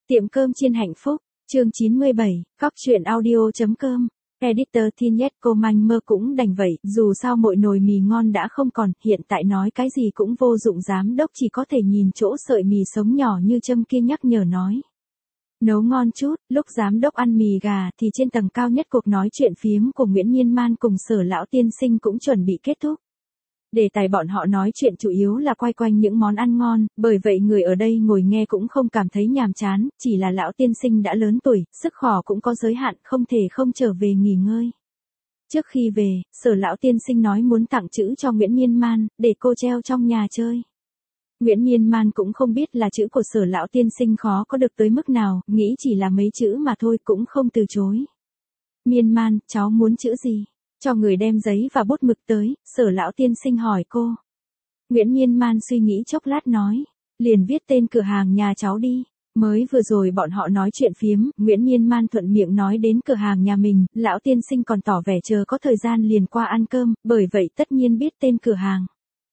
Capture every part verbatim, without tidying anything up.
Tiệm cơm chiên hạnh phúc, chương chín mươi bảy, cóc truyện audio.com, editor Thinet cô manh mơ cũng đành vậy, dù sao mỗi nồi mì ngon đã không còn, hiện tại nói cái gì cũng vô dụng, giám đốc chỉ có thể nhìn chỗ sợi mì sống nhỏ như châm kia nhắc nhở nói. Nấu ngon chút, lúc giám đốc ăn mì gà thì trên tầng cao nhất cuộc nói chuyện phiếm của Nguyễn Nhiên Man cùng Sở lão tiên sinh cũng chuẩn bị kết thúc. Đề tài bọn họ nói chuyện chủ yếu là quay quanh những món ăn ngon, bởi vậy người ở đây ngồi nghe cũng không cảm thấy nhàm chán, chỉ là lão tiên sinh đã lớn tuổi, sức khỏe cũng có giới hạn, không thể không trở về nghỉ ngơi. Trước khi về, Sở lão tiên sinh nói muốn tặng chữ cho Nguyễn Nhiên Man, để cô treo trong nhà chơi. Nguyễn Nhiên Man cũng không biết là chữ của Sở lão tiên sinh khó có được tới mức nào, nghĩ chỉ là mấy chữ mà thôi cũng không từ chối. Nhiên Man, cháu muốn chữ gì? Cho người đem giấy và bút mực tới, Sở lão tiên sinh hỏi cô. Nguyễn Nhiên Man suy nghĩ chốc lát nói, liền viết tên cửa hàng nhà cháu đi. Mới vừa rồi bọn họ nói chuyện phiếm, Nguyễn Nhiên Man thuận miệng nói đến cửa hàng nhà mình, lão tiên sinh còn tỏ vẻ chờ có thời gian liền qua ăn cơm, bởi vậy tất nhiên biết tên cửa hàng.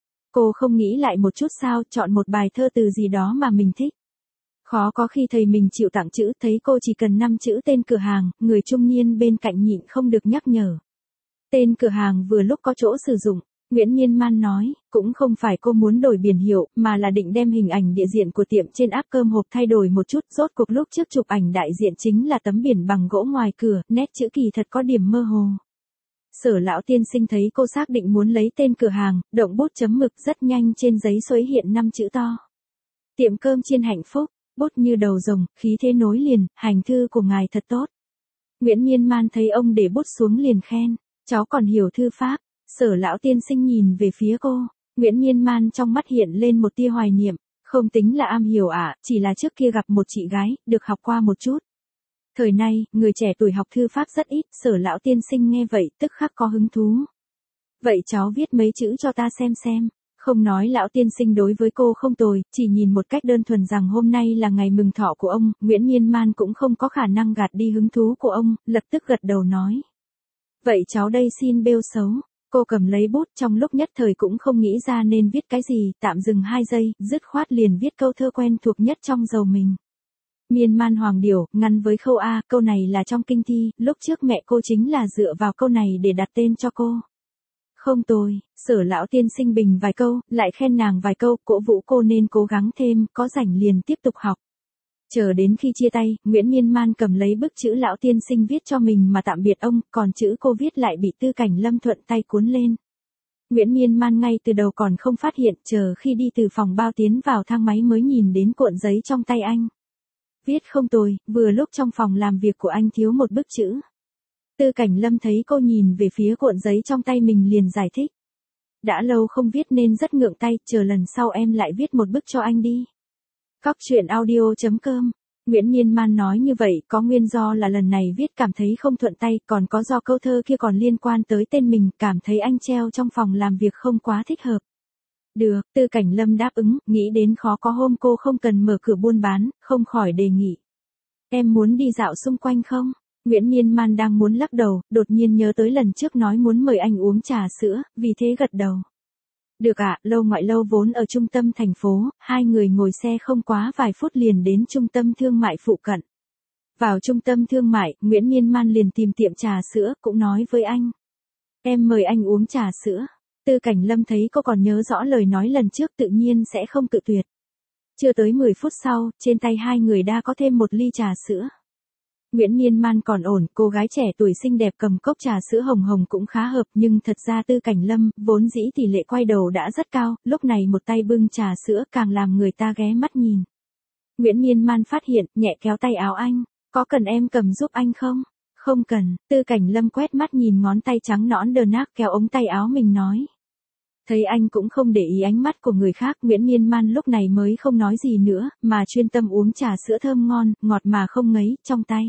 Cô không nghĩ lại một chút sao, chọn một bài thơ từ gì đó mà mình thích. Khó có khi thầy mình chịu tặng chữ, thấy cô chỉ cần năm chữ tên cửa hàng, người trung niên bên cạnh nhịn không được nhắc nhở. Tên cửa hàng vừa lúc có chỗ sử dụng, Nguyễn Nhiên Man nói, cũng không phải cô muốn đổi biển hiệu, mà là định đem hình ảnh địa diện của tiệm trên app cơm hộp thay đổi một chút, rốt cuộc lúc trước chụp ảnh đại diện chính là tấm biển bằng gỗ ngoài cửa, nét chữ kỳ thật có điểm mơ hồ. Sở lão tiên sinh thấy cô xác định muốn lấy tên cửa hàng, động bút chấm mực rất nhanh trên giấy xuấy hiện năm chữ to. Tiệm cơm chiên hạnh phúc, bút như đầu rồng, khí thế nối liền, hành thư của ngài thật tốt. Nguyễn Nhiên Man thấy ông để bút xuống liền khen. Cháu còn hiểu thư pháp. Sở lão tiên sinh nhìn về phía cô. Nguyễn Nhiên Man trong mắt hiện lên một tia hoài niệm. Không tính là am hiểu ạ, à, chỉ là trước kia gặp một chị gái, được học qua một chút. Thời nay, người trẻ tuổi học thư pháp rất ít. Sở lão tiên sinh nghe vậy tức khắc có hứng thú. Vậy cháu viết mấy chữ cho ta xem xem. Không nói lão tiên sinh đối với cô không tồi, chỉ nhìn một cách đơn thuần rằng hôm nay là ngày mừng thọ của ông, Nguyễn Nhiên Man cũng không có khả năng gạt đi hứng thú của ông, lập tức gật đầu nói. Vậy cháu đây xin bêu xấu. Cô cầm lấy bút, trong lúc nhất thời cũng không nghĩ ra nên viết cái gì, tạm dừng hai giây, dứt khoát liền viết câu thơ quen thuộc nhất trong đầu mình. Miên man hoàng điểu, ngăn với khâu A, câu này là trong kinh thi, lúc trước mẹ cô chính là dựa vào câu này để đặt tên cho cô. Không tồi, Sở lão tiên sinh bình vài câu, lại khen nàng vài câu, cổ vũ cô nên cố gắng thêm, có rảnh liền tiếp tục học. Chờ đến khi chia tay, Nguyễn Nhiên Man cầm lấy bức chữ lão tiên sinh viết cho mình mà tạm biệt ông, còn chữ cô viết lại bị Tư Cảnh Lâm thuận tay cuốn lên. Nguyễn Nhiên Man ngay từ đầu còn không phát hiện, chờ khi đi từ phòng bao tiến vào thang máy mới nhìn đến cuộn giấy trong tay anh. Viết không tồi, vừa lúc trong phòng làm việc của anh thiếu một bức chữ. Tư Cảnh Lâm thấy cô nhìn về phía cuộn giấy trong tay mình liền giải thích. Đã lâu không viết nên rất ngượng tay, chờ lần sau em lại viết một bức cho anh đi. Cóc truyện audio.com, Nguyễn Nhiên Man nói như vậy có nguyên do là lần này viết cảm thấy không thuận tay, còn có do câu thơ kia còn liên quan tới tên mình, cảm thấy anh treo trong phòng làm việc không quá thích hợp. Được, Tư Cảnh Lâm đáp ứng, nghĩ đến khó có hôm cô không cần mở cửa buôn bán, không khỏi đề nghị. Em muốn đi dạo xung quanh không? Nguyễn Nhiên Man đang muốn lắc đầu, đột nhiên nhớ tới lần trước nói muốn mời anh uống trà sữa, vì thế gật đầu. Được ạ, à, lâu ngoại lâu vốn ở trung tâm thành phố, hai người ngồi xe không quá vài phút liền đến trung tâm thương mại phụ cận. Vào trung tâm thương mại, Nguyễn Nhiên Man liền tìm tiệm trà sữa, cũng nói với anh. Em mời anh uống trà sữa. Tư Cảnh Lâm thấy cô còn nhớ rõ lời nói lần trước tự nhiên sẽ không cự tuyệt. Chưa tới mười phút sau, trên tay hai người đã có thêm một ly trà sữa. Nguyễn Nhiên Man còn ổn, cô gái trẻ tuổi xinh đẹp cầm cốc trà sữa hồng hồng cũng khá hợp, nhưng thật ra Tư Cảnh Lâm, vốn dĩ tỷ lệ quay đầu đã rất cao, lúc này một tay bưng trà sữa càng làm người ta ghé mắt nhìn. Nguyễn Nhiên Man phát hiện, nhẹ kéo tay áo anh, có cần em cầm giúp anh không? Không cần, Tư Cảnh Lâm quét mắt nhìn ngón tay trắng nõn đờ nác kéo ống tay áo mình nói. Thấy anh cũng không để ý ánh mắt của người khác, Nguyễn Nhiên Man lúc này mới không nói gì nữa, mà chuyên tâm uống trà sữa thơm ngon, ngọt mà không ngấy, trong tay.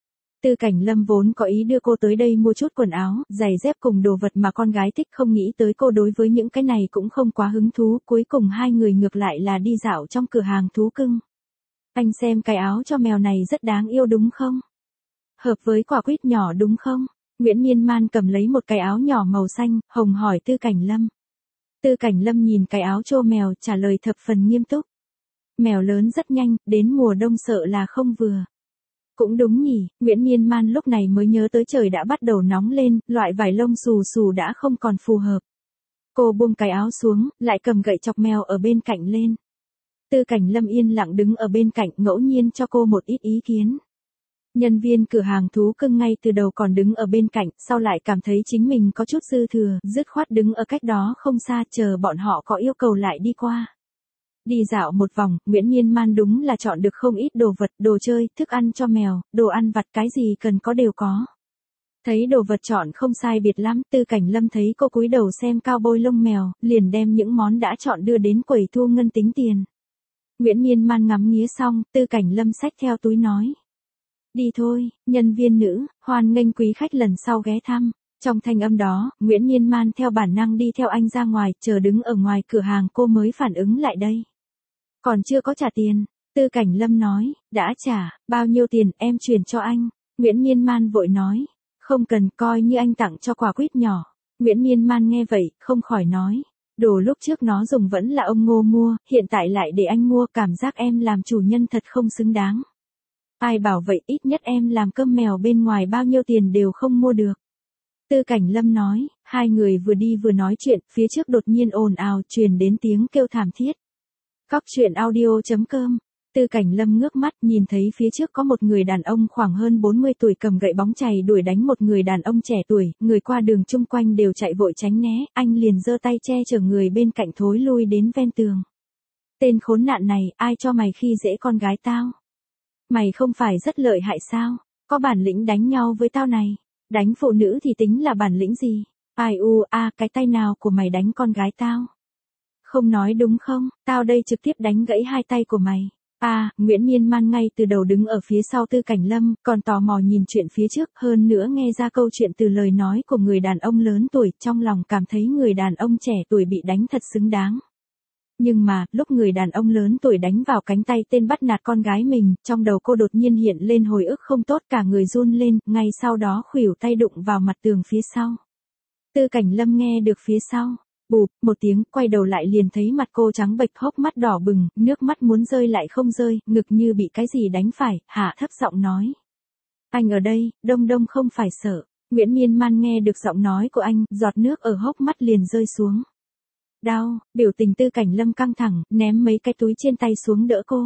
Tư Cảnh Lâm vốn có ý đưa cô tới đây mua chút quần áo, giày dép cùng đồ vật mà con gái thích, không nghĩ tới cô đối với những cái này cũng không quá hứng thú, cuối cùng hai người ngược lại là đi dạo trong cửa hàng thú cưng. Anh xem cái áo cho mèo này rất đáng yêu đúng không? Hợp với quả quýt nhỏ đúng không? Nguyễn Nhiên Man cầm lấy một cái áo nhỏ màu xanh, hồng hỏi Tư Cảnh Lâm. Tư Cảnh Lâm nhìn cái áo cho mèo trả lời thập phần nghiêm túc. Mèo lớn rất nhanh, đến mùa đông sợ là không vừa. Cũng đúng nhỉ, Nguyễn Miên Man lúc này mới nhớ tới trời đã bắt đầu nóng lên, loại vải lông xù xù đã không còn phù hợp. Cô buông cái áo xuống, lại cầm gậy chọc mèo ở bên cạnh lên. Tư Cảnh Lâm yên lặng đứng ở bên cạnh, ngẫu nhiên cho cô một ít ý kiến. Nhân viên cửa hàng thú cưng ngay từ đầu còn đứng ở bên cạnh, sau lại cảm thấy chính mình có chút dư thừa, dứt khoát đứng ở cách đó không xa chờ bọn họ có yêu cầu lại đi qua. Đi dạo một vòng, Nguyễn Miên Man đúng là chọn được không ít đồ vật, đồ chơi, thức ăn cho mèo, đồ ăn vặt cái gì cần có đều có. Thấy đồ vật chọn không sai biệt lắm, Tư Cảnh Lâm thấy cô cúi đầu xem cao bôi lông mèo, liền đem những món đã chọn đưa đến quầy thu ngân tính tiền. Nguyễn Miên Man ngắm nghía xong, Tư Cảnh Lâm xách theo túi nói. Đi thôi, nhân viên nữ, hoan nghênh quý khách lần sau ghé thăm. Trong thanh âm đó, Nguyễn Miên Man theo bản năng đi theo anh ra ngoài, chờ đứng ở ngoài cửa hàng cô mới phản ứng lại đây. Còn chưa có trả tiền, Tư Cảnh Lâm nói, đã trả, bao nhiêu tiền em chuyển cho anh. Nguyễn Miên Man vội nói, không cần, coi như anh tặng cho quà quýt nhỏ. Nguyễn Miên Man nghe vậy, không khỏi nói, đồ lúc trước nó dùng vẫn là ông Ngô mua, hiện tại lại để anh mua, cảm giác em làm chủ nhân thật không xứng đáng. Ai bảo vậy, ít nhất em làm cơm mèo bên ngoài bao nhiêu tiền đều không mua được. Tư Cảnh Lâm nói, hai người vừa đi vừa nói chuyện, phía trước đột nhiên ồn ào truyền đến tiếng kêu thảm thiết. Cóc truyện audio chấm com. Tư Cảnh Lâm ngước mắt nhìn thấy phía trước có một người đàn ông khoảng hơn bốn mươi tuổi cầm gậy bóng chày đuổi đánh một người đàn ông trẻ tuổi, người qua đường chung quanh đều chạy vội tránh né, anh liền giơ tay che chở người bên cạnh thối lui đến ven tường. Tên khốn nạn này, ai cho mày khi dễ con gái tao? Mày không phải rất lợi hại sao? Có bản lĩnh đánh nhau với tao này. Đánh phụ nữ thì tính là bản lĩnh gì? Ai u a cái tay nào của mày đánh con gái tao? Không nói đúng không? Tao đây trực tiếp đánh gãy hai tay của mày. À, Nguyễn Miên Man ngay từ đầu đứng ở phía sau Tư Cảnh Lâm, còn tò mò nhìn chuyện phía trước, hơn nữa nghe ra câu chuyện từ lời nói của người đàn ông lớn tuổi, trong lòng cảm thấy người đàn ông trẻ tuổi bị đánh thật xứng đáng. Nhưng mà, lúc người đàn ông lớn tuổi đánh vào cánh tay tên bắt nạt con gái mình, trong đầu cô đột nhiên hiện lên hồi ức không tốt, cả người run lên, ngay sau đó khuỷu tay đụng vào mặt tường phía sau. Tư Cảnh Lâm nghe được phía sau, bụp, một tiếng, quay đầu lại liền thấy mặt cô trắng bệch, hốc mắt đỏ bừng, nước mắt muốn rơi lại không rơi, ngực như bị cái gì đánh phải, hạ thấp giọng nói. Anh ở đây, Đông Đông không phải sợ. Nguyễn Miên Man nghe được giọng nói của anh, giọt nước ở hốc mắt liền rơi xuống. Đau, biểu tình Tư Cảnh Lâm căng thẳng, ném mấy cái túi trên tay xuống đỡ cô.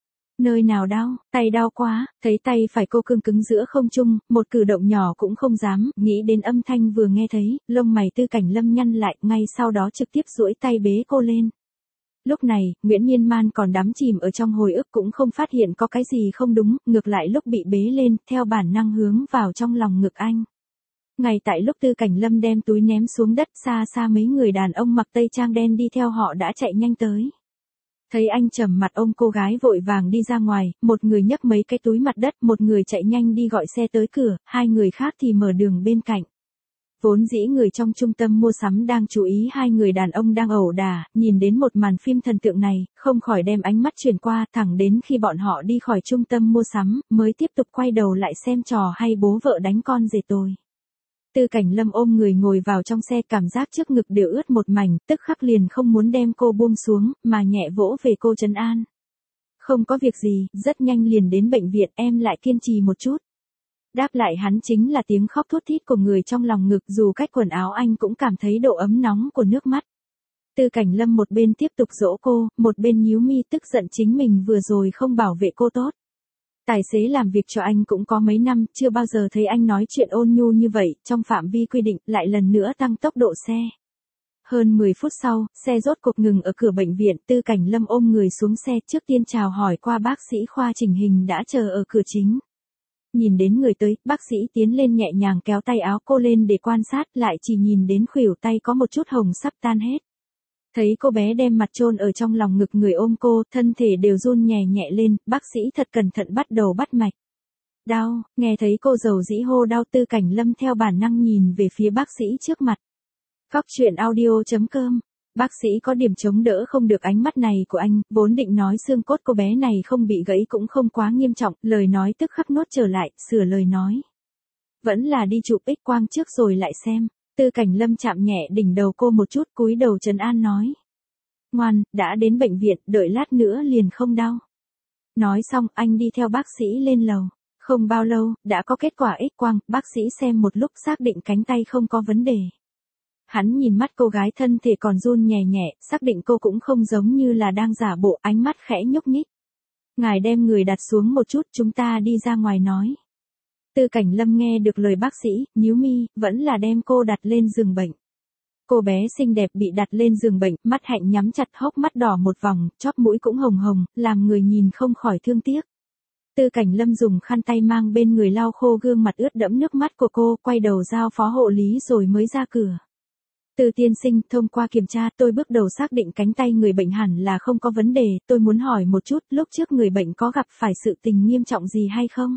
Nơi nào đau, tay đau quá, thấy tay phải cô cứng cứng giữa không trung, một cử động nhỏ cũng không dám, nghĩ đến âm thanh vừa nghe thấy, lông mày Tư Cảnh Lâm nhăn lại, ngay sau đó trực tiếp duỗi tay bế cô lên. Lúc này, Nguyễn Miên Man còn đắm chìm ở trong hồi ức cũng không phát hiện có cái gì không đúng, ngược lại lúc bị bế lên, theo bản năng hướng vào trong lòng ngực anh. Ngay tại lúc Tư Cảnh Lâm đem túi ném xuống đất, xa xa mấy người đàn ông mặc tây trang đen đi theo họ đã chạy nhanh tới. Thấy anh trầm mặt ôm cô gái vội vàng đi ra ngoài, một người nhấc mấy cái túi mặt đất, một người chạy nhanh đi gọi xe tới cửa, hai người khác thì mở đường bên cạnh. Vốn dĩ người trong trung tâm mua sắm đang chú ý hai người đàn ông đang ẩu đả, nhìn đến một màn phim thần tượng này, không khỏi đem ánh mắt chuyển qua, thẳng đến khi bọn họ đi khỏi trung tâm mua sắm, mới tiếp tục quay đầu lại xem trò hay bố vợ đánh con rể tôi. Tư Cảnh Lâm ôm người ngồi vào trong xe, cảm giác trước ngực đều ướt một mảnh, tức khắc liền không muốn đem cô buông xuống, mà nhẹ vỗ về cô trấn an. Không có việc gì, rất nhanh liền đến bệnh viện, em lại kiên trì một chút. Đáp lại hắn chính là tiếng khóc thút thít của người trong lòng ngực, dù cách quần áo anh cũng cảm thấy độ ấm nóng của nước mắt. Tư Cảnh Lâm một bên tiếp tục dỗ cô, một bên nhíu mi tức giận chính mình vừa rồi không bảo vệ cô tốt. Tài xế làm việc cho anh cũng có mấy năm, chưa bao giờ thấy anh nói chuyện ôn nhu như vậy, trong phạm vi quy định, lại lần nữa tăng tốc độ xe. Hơn mười phút sau, xe rốt cuộc ngừng ở cửa bệnh viện, Tư Cảnh Lâm ôm người xuống xe, trước tiên chào hỏi qua bác sĩ khoa chỉnh hình đã chờ ở cửa chính. Nhìn đến người tới, bác sĩ tiến lên nhẹ nhàng kéo tay áo cô lên để quan sát, lại chỉ nhìn đến khuỷu tay có một chút hồng sắp tan hết. Thấy cô bé đem mặt chôn ở trong lòng ngực người ôm cô, thân thể đều run nhẹ nhẹ lên, bác sĩ thật cẩn thận bắt đầu bắt mạch. Đau, nghe thấy cô dầu dĩ hô đau, Tư Cảnh Lâm theo bản năng nhìn về phía bác sĩ trước mặt. Cóc truyện audio chấm com. Bác sĩ có điểm chống đỡ không được ánh mắt này của anh, vốn định nói xương cốt cô bé này không bị gãy cũng không quá nghiêm trọng, lời nói tức khắc nuốt trở lại, sửa lời nói. Vẫn là đi chụp X quang trước rồi lại xem. Tư Cảnh Lâm chạm nhẹ đỉnh đầu cô một chút, cúi đầu trấn an nói. Ngoan, đã đến bệnh viện, đợi lát nữa liền không đau. Nói xong, anh đi theo bác sĩ lên lầu. Không bao lâu, đã có kết quả X-quang, bác sĩ xem một lúc xác định cánh tay không có vấn đề. Hắn nhìn mắt cô gái thân thể còn run nhẹ nhẹ, xác định cô cũng không giống như là đang giả bộ, ánh mắt khẽ nhúc nhích. Ngài đem người đặt xuống một chút, chúng ta đi ra ngoài nói. Tư Cảnh Lâm nghe được lời bác sĩ, nhíu mi, vẫn là đem cô đặt lên giường bệnh. Cô bé xinh đẹp bị đặt lên giường bệnh, mắt hạnh nhắm chặt, hốc mắt đỏ một vòng, chóp mũi cũng hồng hồng, làm người nhìn không khỏi thương tiếc. Tư Cảnh Lâm dùng khăn tay mang bên người lau khô gương mặt ướt đẫm nước mắt của cô, quay đầu giao phó hộ lý rồi mới ra cửa. Từ tiên sinh, thông qua kiểm tra, tôi bước đầu xác định cánh tay người bệnh hẳn là không có vấn đề, tôi muốn hỏi một chút, lúc trước người bệnh có gặp phải sự tình nghiêm trọng gì hay không?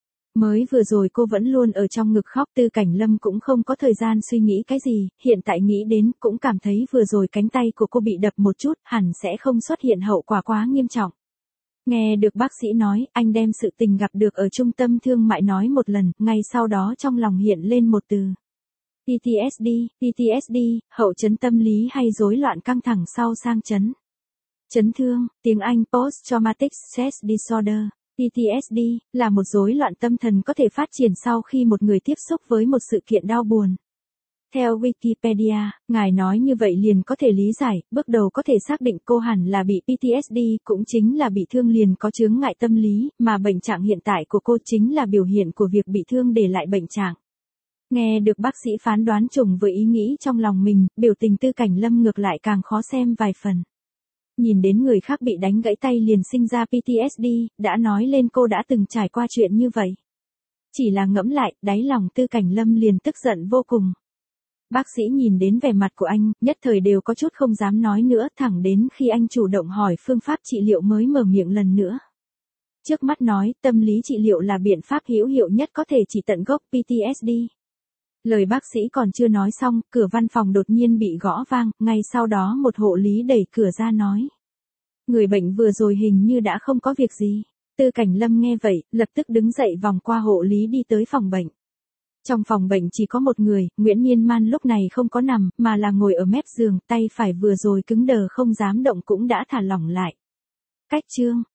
Mới vừa rồi cô vẫn luôn ở trong ngực khóc, Tư Cảnh Lâm cũng không có thời gian suy nghĩ cái gì, hiện tại nghĩ đến, cũng cảm thấy vừa rồi cánh tay của cô bị đập một chút, hẳn sẽ không xuất hiện hậu quả quá nghiêm trọng. Nghe được bác sĩ nói, anh đem sự tình gặp được ở trung tâm thương mại nói một lần, ngay sau đó trong lòng hiện lên một từ. pê tê ét đê, pê tê ét đê, hậu chấn tâm lý hay rối loạn căng thẳng sau sang chấn. Chấn thương, tiếng Anh Post-Traumatic Stress Disorder, pê tê ét đê, là một rối loạn tâm thần có thể phát triển sau khi một người tiếp xúc với một sự kiện đau buồn. Theo Wikipedia, ngài nói như vậy liền có thể lý giải, bước đầu có thể xác định cô hẳn là bị pê tê ét đê, cũng chính là bị thương liền có chướng ngại tâm lý, mà bệnh trạng hiện tại của cô chính là biểu hiện của việc bị thương để lại bệnh trạng. Nghe được bác sĩ phán đoán trùng với ý nghĩ trong lòng mình, biểu tình Tư Cảnh Lâm ngược lại càng khó xem vài phần. Nhìn đến người khác bị đánh gãy tay liền sinh ra pê tê ét đê, đã nói lên cô đã từng trải qua chuyện như vậy. Chỉ là ngẫm lại, đáy lòng Tư Cảnh Lâm liền tức giận vô cùng. Bác sĩ nhìn đến vẻ mặt của anh, nhất thời đều có chút không dám nói nữa, thẳng đến khi anh chủ động hỏi phương pháp trị liệu mới mở miệng lần nữa. Trước mắt nói, tâm lý trị liệu là biện pháp hữu hiệu nhất có thể trị tận gốc pê tê ét đê. Lời bác sĩ còn chưa nói xong, cửa văn phòng đột nhiên bị gõ vang, ngay sau đó một hộ lý đẩy cửa ra nói. Người bệnh vừa rồi hình như đã không có việc gì. Tư Cảnh Lâm nghe vậy, lập tức đứng dậy vòng qua hộ lý đi tới phòng bệnh. Trong phòng bệnh chỉ có một người, Nguyễn Miên Man lúc này không có nằm, mà là ngồi ở mép giường, tay phải vừa rồi cứng đờ không dám động cũng đã thả lỏng lại. Cách chương,